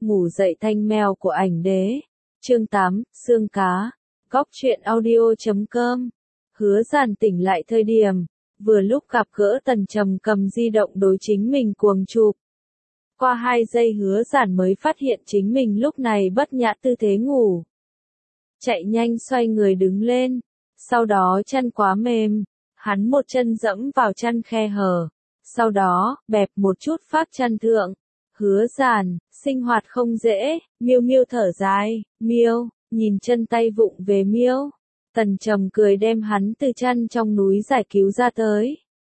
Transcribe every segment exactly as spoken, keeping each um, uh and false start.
Ngủ dậy thanh mèo của ảnh đế. Chương tám, xương cá. Góc truyện audio chấm com. Hứa Giản tỉnh lại thời điểm, vừa lúc gặp gỡ Tần Trầm cầm di động đối chính mình cuồng chụp. Qua hai giây Hứa Giản mới phát hiện chính mình lúc này bất nhã tư thế ngủ. Chạy nhanh xoay người đứng lên, sau đó chân quá mềm, hắn một chân dẫm vào chân khe hở, sau đó, bẹp một chút phát chân thượng. Hứa Giản, sinh hoạt không dễ, Miêu Miêu thở dài, Miêu, nhìn chân tay vụng về Miêu. Tần Trầm cười đem hắn từ chân trong núi giải cứu ra tới.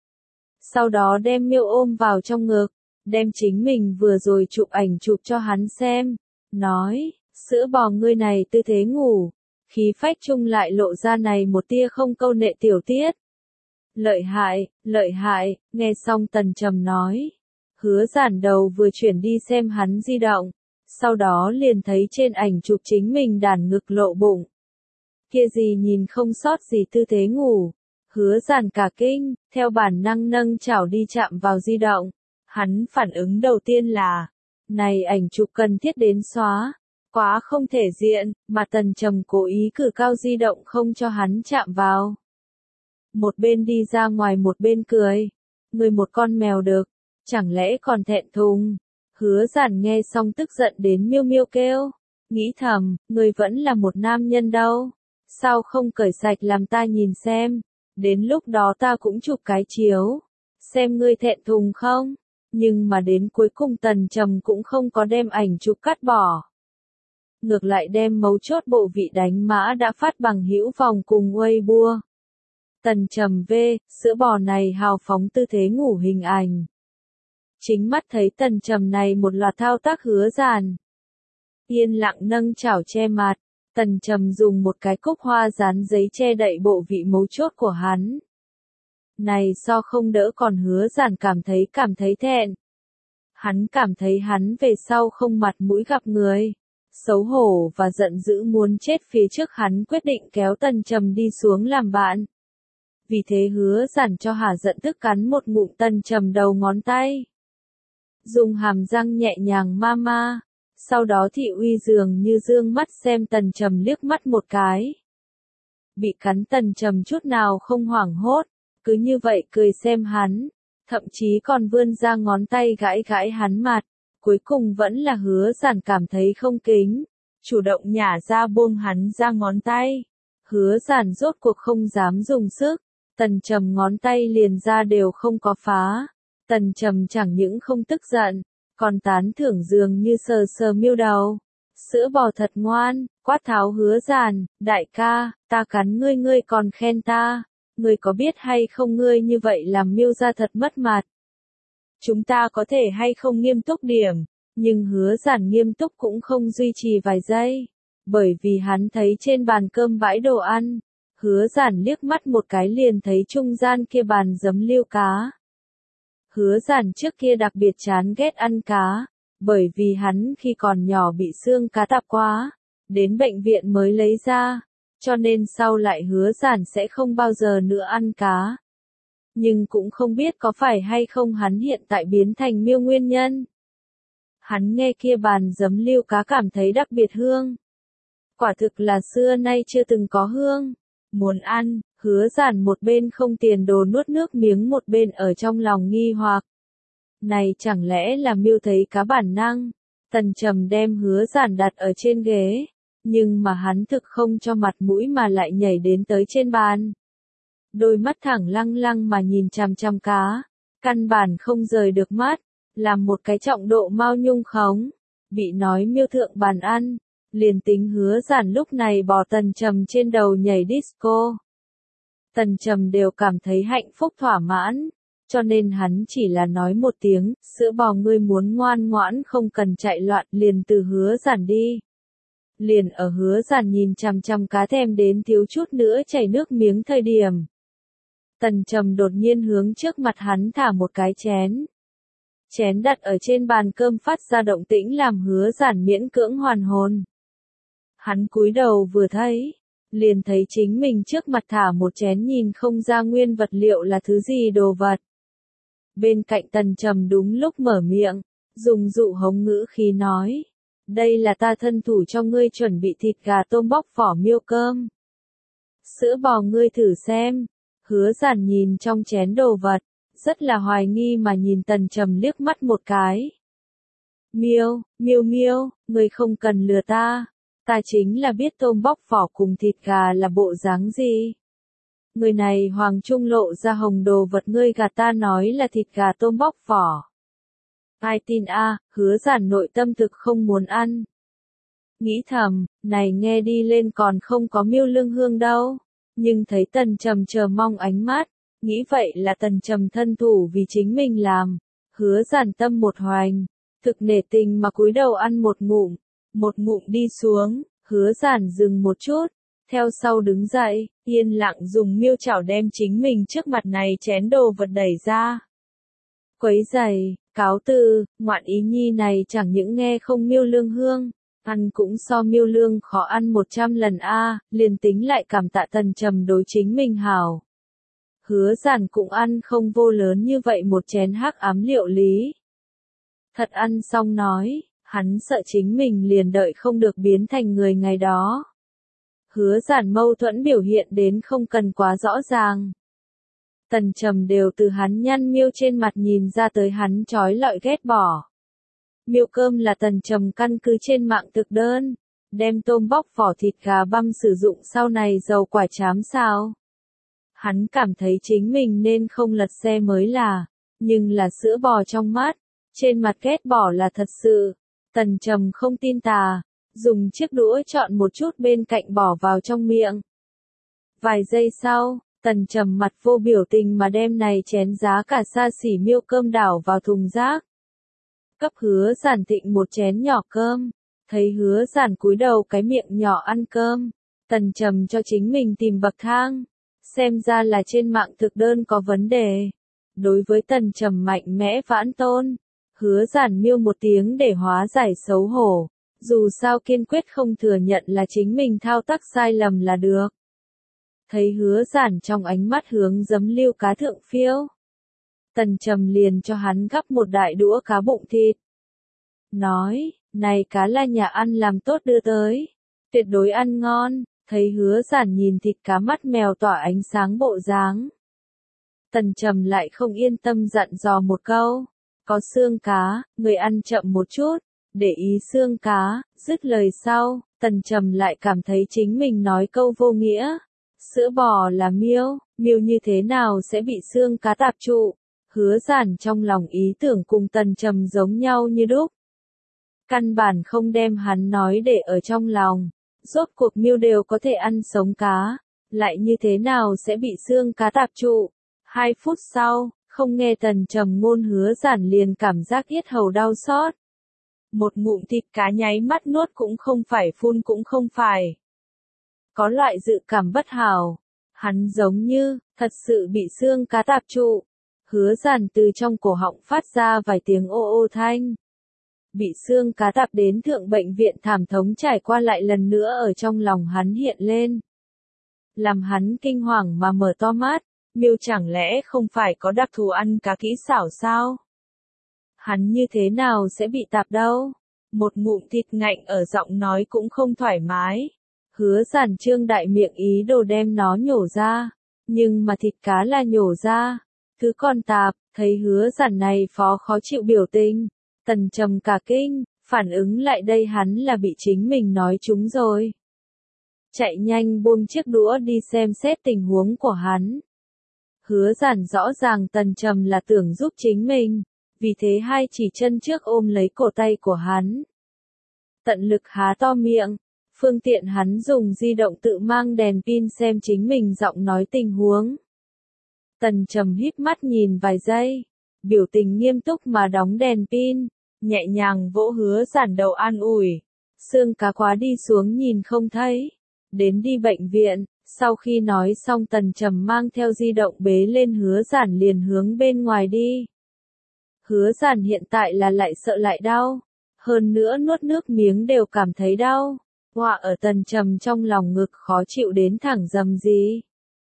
Sau đó đem Miêu ôm vào trong ngực, đem chính mình vừa rồi chụp ảnh chụp cho hắn xem, nói, sữa bò ngươi này tư thế ngủ, khí phách chung lại lộ ra này một tia không câu nệ tiểu tiết. Lợi hại, lợi hại, nghe xong Tần Trầm nói. Hứa Giản đầu vừa chuyển đi xem hắn di động, sau đó liền thấy trên ảnh chụp chính mình đàn ngực lộ bụng. Kia gì nhìn không sót gì tư thế ngủ. Hứa Giản cả kinh, theo bản năng nâng chảo đi chạm vào di động. Hắn phản ứng đầu tiên là, này ảnh chụp cần thiết đến xóa, quá không thể diện, mà Tần Trầm cố ý cử cao di động không cho hắn chạm vào. Một bên đi ra ngoài một bên cười, người một con mèo được, chẳng lẽ còn thẹn thùng. Hứa Giản nghe xong tức giận đến miêu miêu kêu, nghĩ thầm, người vẫn là một nam nhân đâu, sao không cởi sạch làm ta nhìn xem, đến lúc đó ta cũng chụp cái chiếu, xem ngươi thẹn thùng không. Nhưng mà đến cuối cùng Tần Trầm cũng không có đem ảnh chụp cắt bỏ. Ngược lại đem mấu chốt bộ vị đánh mã đã phát bằng hữu vòng cùng Weibo. Tần Trầm V, sữa bò này hào phóng tư thế ngủ hình ảnh. Chính mắt thấy Tần Trầm này một loạt thao tác Hứa Giản. Yên lặng nâng chảo che mặt, Tần Trầm dùng một cái cúc hoa dán giấy che đậy bộ vị mấu chốt của hắn. Này so không đỡ còn Hứa Giản cảm thấy cảm thấy thẹn. Hắn cảm thấy hắn về sau không mặt mũi gặp người. Xấu hổ và giận dữ muốn chết phía trước hắn quyết định kéo Tần Trầm đi xuống làm bạn. Vì thế Hứa Giản cho hả giận tức cắn một ngụm Tần Trầm đầu ngón tay. Dùng hàm răng nhẹ nhàng ma ma. Sau đó Thị Uy dường như dương mắt xem Tần Trầm liếc mắt một cái. Bị cắn Tần Trầm chút nào không hoảng hốt. Cứ như vậy cười xem hắn, thậm chí còn vươn ra ngón tay gãi gãi hắn mặt, cuối cùng vẫn là Hứa Giản cảm thấy không kính, chủ động nhả ra buông hắn ra ngón tay. Hứa Giản rốt cuộc không dám dùng sức, Tần Trầm ngón tay liền ra đều không có phá. Tần Trầm chẳng những không tức giận, còn tán thưởng dường như sờ sờ miêu đầu. Sữa bò thật ngoan, quát tháo Hứa Giản, đại ca, ta cắn ngươi ngươi còn khen ta. Ngươi có biết hay không ngươi như vậy làm miêu ra thật mất mặt. Chúng ta có thể hay không nghiêm túc điểm, nhưng Hứa Giản nghiêm túc cũng không duy trì vài giây. Bởi vì hắn thấy trên bàn cơm bãi đồ ăn, Hứa Giản liếc mắt một cái liền thấy trung gian kia bàn giấm liêu cá. Hứa Giản trước kia đặc biệt chán ghét ăn cá, bởi vì hắn khi còn nhỏ bị xương cá tạp quá, đến bệnh viện mới lấy ra. Cho nên sau lại Hứa Giản sẽ không bao giờ nữa ăn cá. Nhưng cũng không biết có phải hay không hắn hiện tại biến thành miêu nguyên nhân. Hắn nghe kia bàn giấm liêu cá cảm thấy đặc biệt hương. Quả thực là xưa nay chưa từng có hương. Muốn ăn, Hứa Giản một bên không tiền đồ nuốt nước miếng một bên ở trong lòng nghi hoặc. Này chẳng lẽ là miêu thấy cá bản năng. Tần Trầm đem Hứa Giản đặt ở trên ghế. Nhưng mà hắn thực không cho mặt mũi mà lại nhảy đến tới trên bàn. Đôi mắt thẳng lăng lăng mà nhìn chằm chằm cá, căn bản không rời được mắt, làm một cái trọng độ Mao Nhung khống, bị nói miêu thượng bàn ăn, liền tính Hứa Giản lúc này bỏ Tần Trầm trên đầu nhảy disco. Tần Trầm đều cảm thấy hạnh phúc thỏa mãn, cho nên hắn chỉ là nói một tiếng, sữa bò ngươi muốn ngoan ngoãn không cần chạy loạn liền từ Hứa Giản đi. Liền ở Hứa Giản nhìn chằm chằm cá thèm đến thiếu chút nữa chảy nước miếng thời điểm. Tần Trầm đột nhiên hướng trước mặt hắn thả một cái chén. Chén đặt ở trên bàn cơm phát ra động tĩnh làm Hứa Giản miễn cưỡng hoàn hồn. Hắn cúi đầu vừa thấy, liền thấy chính mình trước mặt thả một chén nhìn không ra nguyên vật liệu là thứ gì đồ vật. Bên cạnh Tần Trầm đúng lúc mở miệng, dùng dụ hống ngữ khí nói. Đây là ta thân thủ cho ngươi chuẩn bị thịt gà tôm bóc vỏ miêu cơm. Sữa bò ngươi thử xem. Hứa Giản nhìn trong chén đồ vật, rất là hoài nghi mà nhìn Tần Trầm liếc mắt một cái. Miêu, miêu miêu, ngươi không cần lừa ta. Ta chính là biết tôm bóc vỏ cùng thịt gà là bộ dáng gì. Người này Hoàng Trung lộ ra hồng đồ vật ngươi gạt ta nói là thịt gà tôm bóc vỏ. Ai tin a, Hứa Giản nội tâm thực không muốn ăn. Nghĩ thầm, này nghe đi lên còn không có miêu lương hương đâu. Nhưng thấy Tần Trầm chờ mong ánh mắt, nghĩ vậy là Tần Trầm thân thủ vì chính mình làm. Hứa Giản tâm một hoành, thực nể tình mà cúi đầu ăn một ngụm, một ngụm đi xuống, Hứa Giản dừng một chút, theo sau đứng dậy, yên lặng dùng miêu chảo đem chính mình trước mặt này chén đồ vật đẩy ra. Quấy giày, cáo từ, ngoạn ý nhi này chẳng những nghe không miêu lương hương, ăn cũng so miêu lương khó ăn một trăm lần a, liền tính lại cảm tạ Tần Trầm đối chính mình hảo. Hứa Giản cũng ăn không vô lớn như vậy một chén hắc ám liệu lý. Thật ăn xong nói, hắn sợ chính mình liền đợi không được biến thành người ngày đó. Hứa Giản mâu thuẫn biểu hiện đến không cần quá rõ ràng. Tần Trầm đều từ hắn nhăn miêu trên mặt nhìn ra tới hắn trói lọi ghét bỏ. Miêu cơm là Tần Trầm căn cứ trên mạng thực đơn, đem tôm bóc vỏ thịt gà băm sử dụng sau này dầu quả chám sao. Hắn cảm thấy chính mình nên không lật xe mới là, nhưng là sữa bò trong mắt, trên mặt ghét bỏ là thật sự. Tần Trầm không tin tà, dùng chiếc đũa chọn một chút bên cạnh bỏ vào trong miệng. Vài giây sau, Tần Trầm mặt vô biểu tình mà đem này chén giá cả xa xỉ miêu cơm đảo vào thùng rác. Cấp Hứa Giản thịnh một chén nhỏ cơm, thấy Hứa Giản cúi đầu cái miệng nhỏ ăn cơm, Tần Trầm cho chính mình tìm bậc thang, xem ra là trên mạng thực đơn có vấn đề. Đối với Tần Trầm mạnh mẽ vãn tôn, Hứa Giản miêu một tiếng để hóa giải xấu hổ, dù sao kiên quyết không thừa nhận là chính mình thao tác sai lầm là được. Thấy Hứa Giản trong ánh mắt hướng giấm lưu cá thượng phiêu, Tần Trầm liền cho hắn gắp một đại đũa cá bụng thịt. Nói, này cá là nhà ăn làm tốt đưa tới, tuyệt đối ăn ngon. Thấy Hứa Giản nhìn thịt cá mắt mèo tỏa ánh sáng bộ dáng, Tần Trầm lại không yên tâm dặn dò một câu, có xương cá, người ăn chậm một chút, để ý xương cá. Dứt lời sau, Tần Trầm lại cảm thấy chính mình nói câu vô nghĩa. Sữa bò là miêu, miêu như thế nào sẽ bị xương cá tạp trụ? Hứa Giản trong lòng ý tưởng cùng Tần Trầm giống nhau như đúc. Căn bản không đem hắn nói để ở trong lòng. Rốt cuộc miêu đều có thể ăn sống cá, lại như thế nào sẽ bị xương cá tạp trụ? Hai phút sau, không nghe Tần Trầm ngôn Hứa Giản liền cảm giác yết hầu đau xót. Một ngụm thịt cá nháy mắt nuốt cũng không phải phun cũng không phải. Có loại dự cảm bất hảo, hắn giống như, thật sự bị xương cá tạp trụ. Hứa Giản từ trong cổ họng phát ra vài tiếng ô ô thanh. Bị xương cá tạp đến thượng bệnh viện thảm thống trải qua lại lần nữa ở trong lòng hắn hiện lên. Làm hắn kinh hoàng mà mở to mắt, miêu chẳng lẽ không phải có đặc thù ăn cá kỹ xảo sao? Hắn như thế nào sẽ bị tạp đâu? Một ngụm thịt ngạnh ở giọng nói cũng không thoải mái. Hứa Giản trương đại miệng ý đồ đem nó nhổ ra, nhưng mà thịt cá là nhổ ra, thứ còn tạp. Thấy Hứa Giản này phó khó chịu biểu tình, Tần Trầm cả kinh, phản ứng lại đây hắn là bị chính mình nói trúng rồi. Chạy nhanh buông chiếc đũa đi xem xét tình huống của hắn. Hứa Giản rõ ràng Tần Trầm là tưởng giúp chính mình, vì thế hai chỉ chân trước ôm lấy cổ tay của hắn. Tận lực há to miệng, phương tiện hắn dùng di động tự mang đèn pin xem chính mình giọng nói tình huống. Tần Trầm híp mắt nhìn vài giây, biểu tình nghiêm túc mà đóng đèn pin, nhẹ nhàng vỗ Hứa Giản đầu an ủi. Xương cá quá đi xuống nhìn không thấy, đến đi bệnh viện. Sau khi nói xong Tần Trầm mang theo di động bế lên Hứa Giản liền hướng bên ngoài đi. Hứa Giản hiện tại là lại sợ lại đau, hơn nữa nuốt nước miếng đều cảm thấy đau. Họa ở Tần Trầm trong lòng ngực khó chịu đến thẳng dầm gì.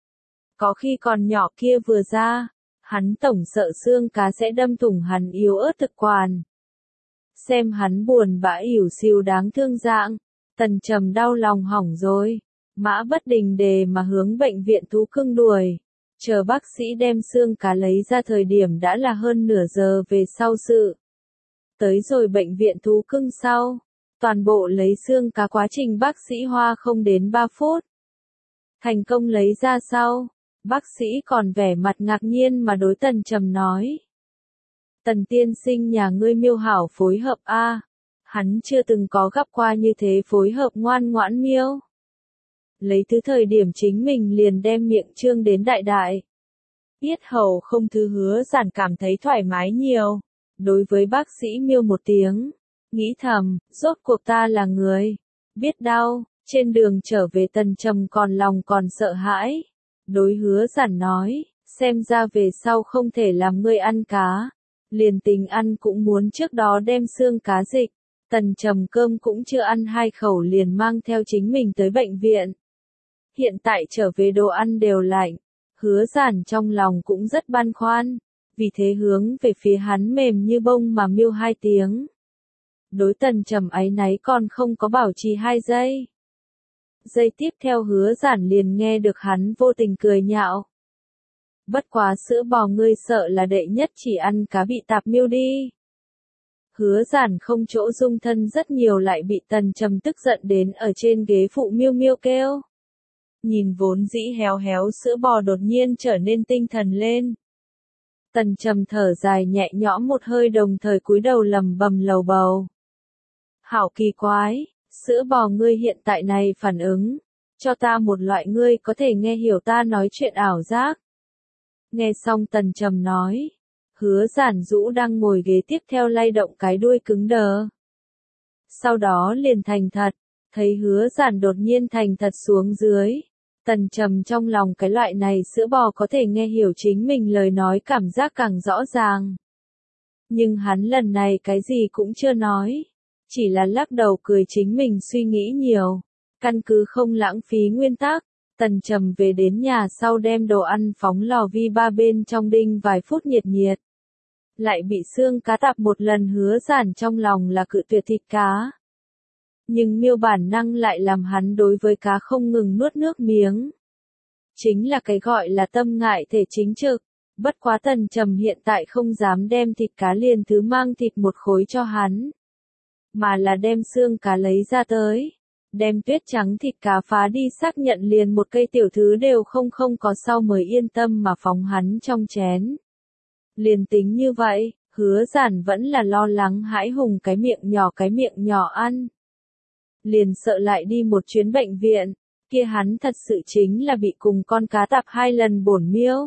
Có khi còn nhỏ kia vừa ra, hắn tổng sợ xương cá sẽ đâm thủng hắn yếu ớt thực quản. xem hắn buồn bã ỉu xìu đáng thương dạng, Tần Trầm đau lòng hỏng rồi, mã bất đình đề mà hướng bệnh viện thú cưng đuổi. Chờ bác sĩ đem xương cá lấy ra thời điểm đã là hơn nửa giờ về sau sự. Tới rồi bệnh viện thú cưng sau, toàn bộ lấy xương cá quá trình bác sĩ hoa không đến ba phút. Thành công lấy ra sau, bác sĩ còn vẻ mặt ngạc nhiên mà đối Tần Trầm nói. Tần tiên sinh nhà ngươi miêu hảo phối hợp a, hắn chưa từng có gặp qua như thế phối hợp ngoan ngoãn miêu. Lấy thứ thời điểm chính mình liền đem miệng trương đến đại đại. Yết hầu không thứ Hứa Giản cảm thấy thoải mái nhiều. Đối với bác sĩ miêu một tiếng, nghĩ thầm, rốt cuộc ta là người biết đau. Trên đường trở về Tần Trầm còn lòng còn sợ hãi. Đối Hứa Giản nói, xem ra về sau không thể làm ngươi ăn cá. Liền tính ăn cũng muốn trước đó đem xương cá dịch. Tần Trầm cơm cũng chưa ăn hai khẩu liền mang theo chính mình tới bệnh viện. Hiện tại trở về đồ ăn đều lạnh. Hứa Giản trong lòng cũng rất băn khoăn. Vì thế hướng về phía hắn mềm như bông mà miêu hai tiếng. Đối Tần Trầm áy náy còn không có bảo trì hai giây. Giây tiếp theo Hứa Giản liền nghe được hắn vô tình cười nhạo. Bất quá sữa bò ngươi sợ là đệ nhất chỉ ăn cá bị tạp miêu đi. Hứa Giản không chỗ dung thân rất nhiều lại bị Tần Trầm tức giận đến ở trên ghế phụ miêu miêu kêu. Nhìn vốn dĩ héo héo sữa bò đột nhiên trở nên tinh thần lên. Tần Trầm thở dài nhẹ nhõm một hơi đồng thời cúi đầu lầm bầm lầu bầu. Hảo kỳ quái, sữa bò ngươi hiện tại này phản ứng, cho ta một loại ngươi có thể nghe hiểu ta nói chuyện ảo giác. Nghe xong Tần Trầm nói, Hứa Giản rũ đang ngồi ghế tiếp theo lay động cái đuôi cứng đờ. Sau đó liền thành thật, thấy Hứa Giản đột nhiên thành thật xuống dưới. Tần Trầm trong lòng cái loại này sữa bò có thể nghe hiểu chính mình lời nói cảm giác càng rõ ràng. Nhưng hắn lần này cái gì cũng chưa nói. Chỉ là lắc đầu cười chính mình suy nghĩ nhiều. Căn cứ không lãng phí nguyên tắc. Tần Trầm về đến nhà sau đem đồ ăn phóng lò vi ba bên trong đinh vài phút nhiệt nhiệt. Lại bị xương cá tạp một lần. Hứa Giản trong lòng là cự tuyệt thịt cá. Nhưng miêu bản năng lại làm hắn đối với cá không ngừng nuốt nước miếng. Chính là cái gọi là tâm ngại thể chính trực. Bất quá Tần Trầm hiện tại không dám đem thịt cá liền thứ mang thịt một khối cho hắn. Mà là đem xương cá lấy ra tới. Đem tuyết trắng thịt cá phá đi xác nhận liền một cây tiểu thứ đều không không có sau mới yên tâm mà phóng hắn trong chén. Liền tính như vậy, Hứa Giản vẫn là lo lắng hãi hùng cái miệng nhỏ cái miệng nhỏ ăn. Liền sợ lại đi một chuyến bệnh viện, kia hắn thật sự chính là bị cùng con cá tạp hai lần bổn miêu.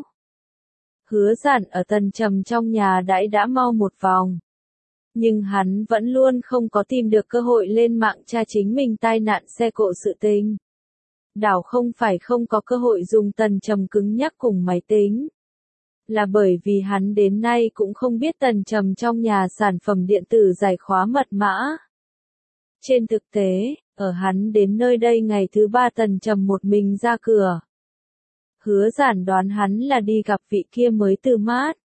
Hứa Giản ở Tần Trầm trong nhà đãi đã mau một vòng. Nhưng hắn vẫn luôn không có tìm được cơ hội lên mạng tra chính mình tai nạn xe cộ sự tình. Đảo không phải không có cơ hội dùng Tần Trầm cứng nhắc cùng máy tính. Là bởi vì hắn đến nay cũng không biết Tần Trầm trong nhà sản phẩm điện tử giải khóa mật mã. Trên thực tế, ở hắn đến nơi đây ngày thứ ba Tần Trầm một mình ra cửa. Hứa Giản đoán hắn là đi gặp vị kia mới từ mát.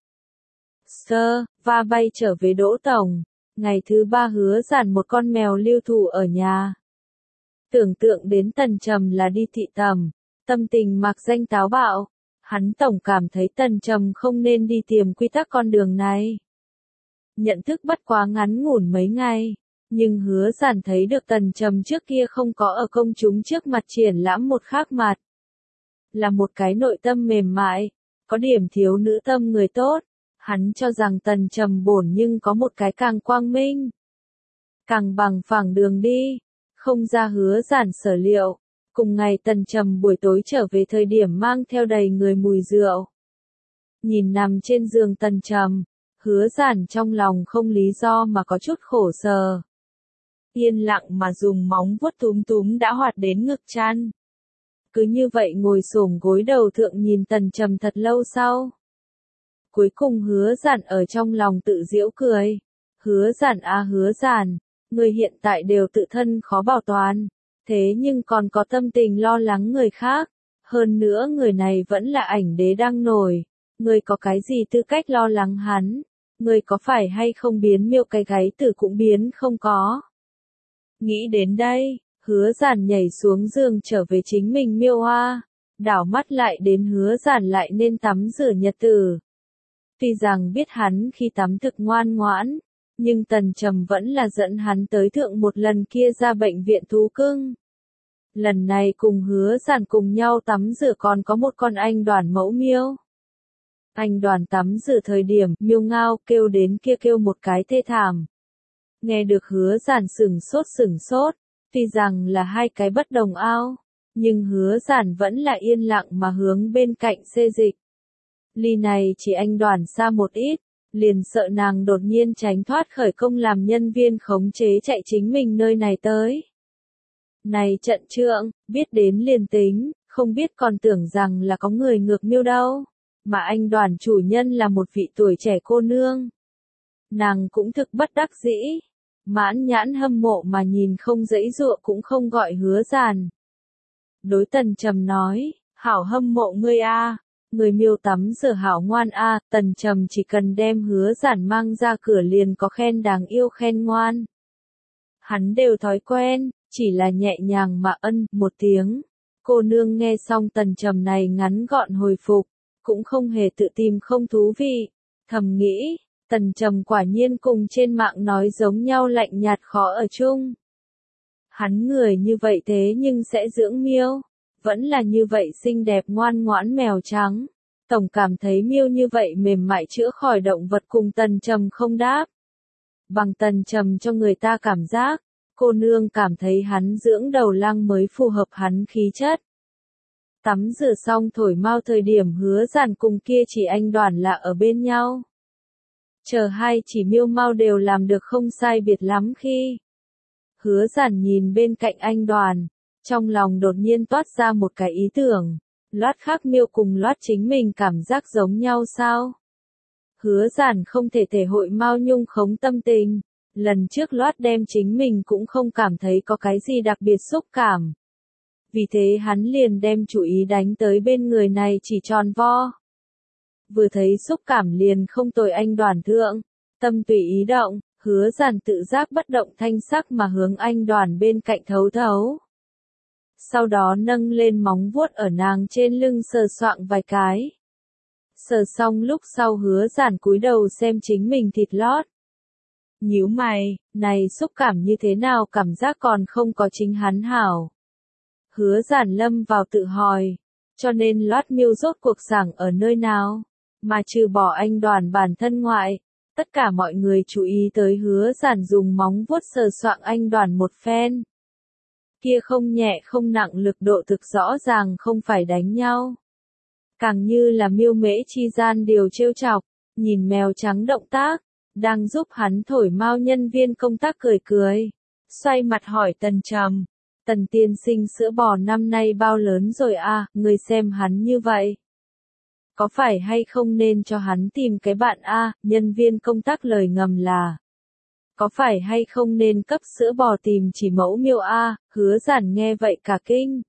Sơ, va bay trở về Đỗ Tổng. Ngày thứ ba Hứa Giản một con mèo lưu thủ ở nhà. Tưởng tượng đến Tần Trầm là đi thị tầm, tâm tình mạc danh táo bạo. Hắn tổng cảm thấy Tần Trầm không nên đi tìm quy tắc con đường này. Nhận thức bất quá ngắn ngủn mấy ngày. Nhưng Hứa Giản thấy được Tần Trầm trước kia không có ở công chúng trước mặt triển lãm một khác mặt. Là một cái nội tâm mềm mại, có điểm thiếu nữ tâm người tốt. Hắn cho rằng Tần Trầm bổn nhưng có một cái càng quang minh, càng bằng phẳng đường đi. Không ra Hứa Giản sở liệu. Cùng ngày Tần Trầm buổi tối trở về thời điểm mang theo đầy người mùi rượu. Nhìn nằm trên giường Tần Trầm, Hứa Giản trong lòng không lý do mà có chút khổ sở. Yên lặng mà dùng móng vuốt túm túm đã hoạt đến ngực chăn. Cứ như vậy ngồi xổm gối đầu thượng nhìn Tần Trầm thật lâu sau. Cuối cùng Hứa Giản ở trong lòng tự giễu cười. Hứa Giản à Hứa Giản, người hiện tại đều tự thân khó bảo toàn. Thế nhưng còn có tâm tình lo lắng người khác. Hơn nữa người này vẫn là ảnh đế đang nổi. Người có cái gì tư cách lo lắng hắn. Ngươi có phải hay không biến miêu cái gáy tử cũng biến không có. Nghĩ đến đây, Hứa Giản nhảy xuống giường trở về chính mình miêu hoa, đảo mắt lại đến Hứa Giản lại nên tắm rửa nhật tử. Tuy rằng biết hắn khi tắm thực ngoan ngoãn, nhưng Tần Trầm vẫn là dẫn hắn tới thượng một lần kia ra bệnh viện thú cưng. Lần này cùng Hứa Giản cùng nhau tắm rửa còn có một con anh Đoàn mẫu miêu. Anh Đoàn tắm rửa thời điểm miêu ngao kêu đến kia kêu một cái thê thảm. Nghe được Hứa Giản sửng sốt sửng sốt, tuy rằng là hai cái bất đồng ao, nhưng Hứa Giản vẫn là yên lặng mà hướng bên cạnh xê dịch. Ly này chỉ anh Đoàn xa một ít, liền sợ nàng đột nhiên tránh thoát khởi công làm nhân viên khống chế chạy chính mình nơi này tới. Này trận trượng, biết đến liền tính, không biết còn tưởng rằng là có người ngược miêu đâu, mà anh Đoàn chủ nhân là một vị tuổi trẻ cô nương. Nàng cũng thực bất đắc dĩ, mãn nhãn hâm mộ mà nhìn không dãy dụa cũng không gọi Hứa Giản. Đối Tần Trầm nói, hảo hâm mộ ngươi a, người miêu tắm rửa hảo ngoan a, Tần Trầm chỉ cần đem Hứa Giản mang ra cửa liền có khen đáng yêu khen ngoan. Hắn đều thói quen, chỉ là nhẹ nhàng mà ân một tiếng. Cô nương nghe xong Tần Trầm này ngắn gọn hồi phục, cũng không hề tự tìm không thú vị, thầm nghĩ, Tần Trầm quả nhiên cùng trên mạng nói giống nhau lạnh nhạt khó ở chung. Hắn người như vậy thế nhưng sẽ dưỡng miêu, vẫn là như vậy xinh đẹp ngoan ngoãn mèo trắng. Tổng cảm thấy miêu như vậy mềm mại chữa khỏi động vật cùng Tần Trầm không đáp. Bằng Tần Trầm cho người ta cảm giác, cô nương cảm thấy hắn dưỡng đầu lang mới phù hợp hắn khí chất. Tắm rửa xong thổi mau thời điểm Hứa Giản cùng kia chỉ anh Đoàn là ở bên nhau. Chờ hai chỉ miêu mau đều làm được không sai biệt lắm khi. Hứa Giản nhìn bên cạnh anh Đoàn, trong lòng đột nhiên toát ra một cái ý tưởng, loát khác miêu cùng loát chính mình cảm giác giống nhau sao? Hứa Giản không thể thể hội Mao Nhung khống tâm tình, lần trước loát đem chính mình cũng không cảm thấy có cái gì đặc biệt xúc cảm. Vì thế hắn liền đem chủ ý đánh tới bên người này chỉ tròn vo. Vừa thấy xúc cảm liền không tồi anh Đoàn thượng, tâm tùy ý động, Hứa Giản tự giác bất động thanh sắc mà hướng anh Đoàn bên cạnh thấu thấu. Sau đó nâng lên móng vuốt ở nàng trên lưng sờ soạng vài cái. Sờ xong lúc sau Hứa Giản cúi đầu xem chính mình thịt lót. Nhíu mày, này xúc cảm như thế nào cảm giác còn không có chính hắn hảo. Hứa Giản lâm vào tự hỏi, cho nên loát miêu rốt cuộc sảng ở nơi nào, mà trừ bỏ anh Đoàn bản thân ngoại, tất cả mọi người chú ý tới Hứa Giản dùng móng vuốt sờ soạng anh Đoàn một phen. Kia không nhẹ không nặng lực độ thực rõ ràng không phải đánh nhau. Càng như là miêu mễ chi gian điều trêu chọc, nhìn mèo trắng động tác, đang giúp hắn thổi mau nhân viên công tác cười cười. Xoay mặt hỏi Tần Trầm, Tần tiên sinh sữa bò năm nay bao lớn rồi à, người xem hắn như vậy. Có phải hay không nên cho hắn tìm cái bạn a? À? Nhân viên công tác lời ngầm là. Có phải hay không nên cấp sữa bò tìm chỉ mẫu miêu a? À? Hứa Giản nghe vậy cả kinh.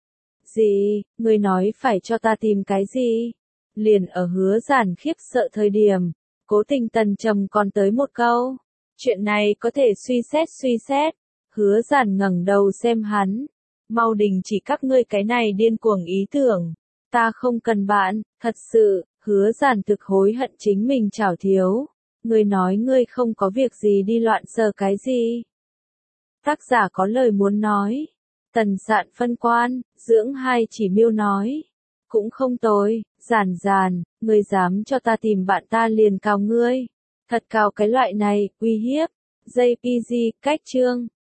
Gì, người nói phải cho ta tìm cái gì? Liền ở Hứa Giản khiếp sợ thời điểm, cố tình Tần Trầm còn tới một câu. Chuyện này có thể suy xét suy xét. Hứa Giản ngẩng đầu xem hắn. Mau đình chỉ các ngươi cái này điên cuồng ý tưởng. Ta không cần bạn, thật sự, Hứa Giản thực hối hận chính mình chảo thiếu. Ngươi nói ngươi không có việc gì đi loạn sờ cái gì. Tác giả có lời muốn nói. Tần Sạn phân quan, dưỡng hai chỉ miêu nói. Cũng không tồi, Giản Giản, ngươi dám cho ta tìm bạn ta liền cào ngươi. Thật cào cái loại này, uy hiếp. gi pê giê, cách chương.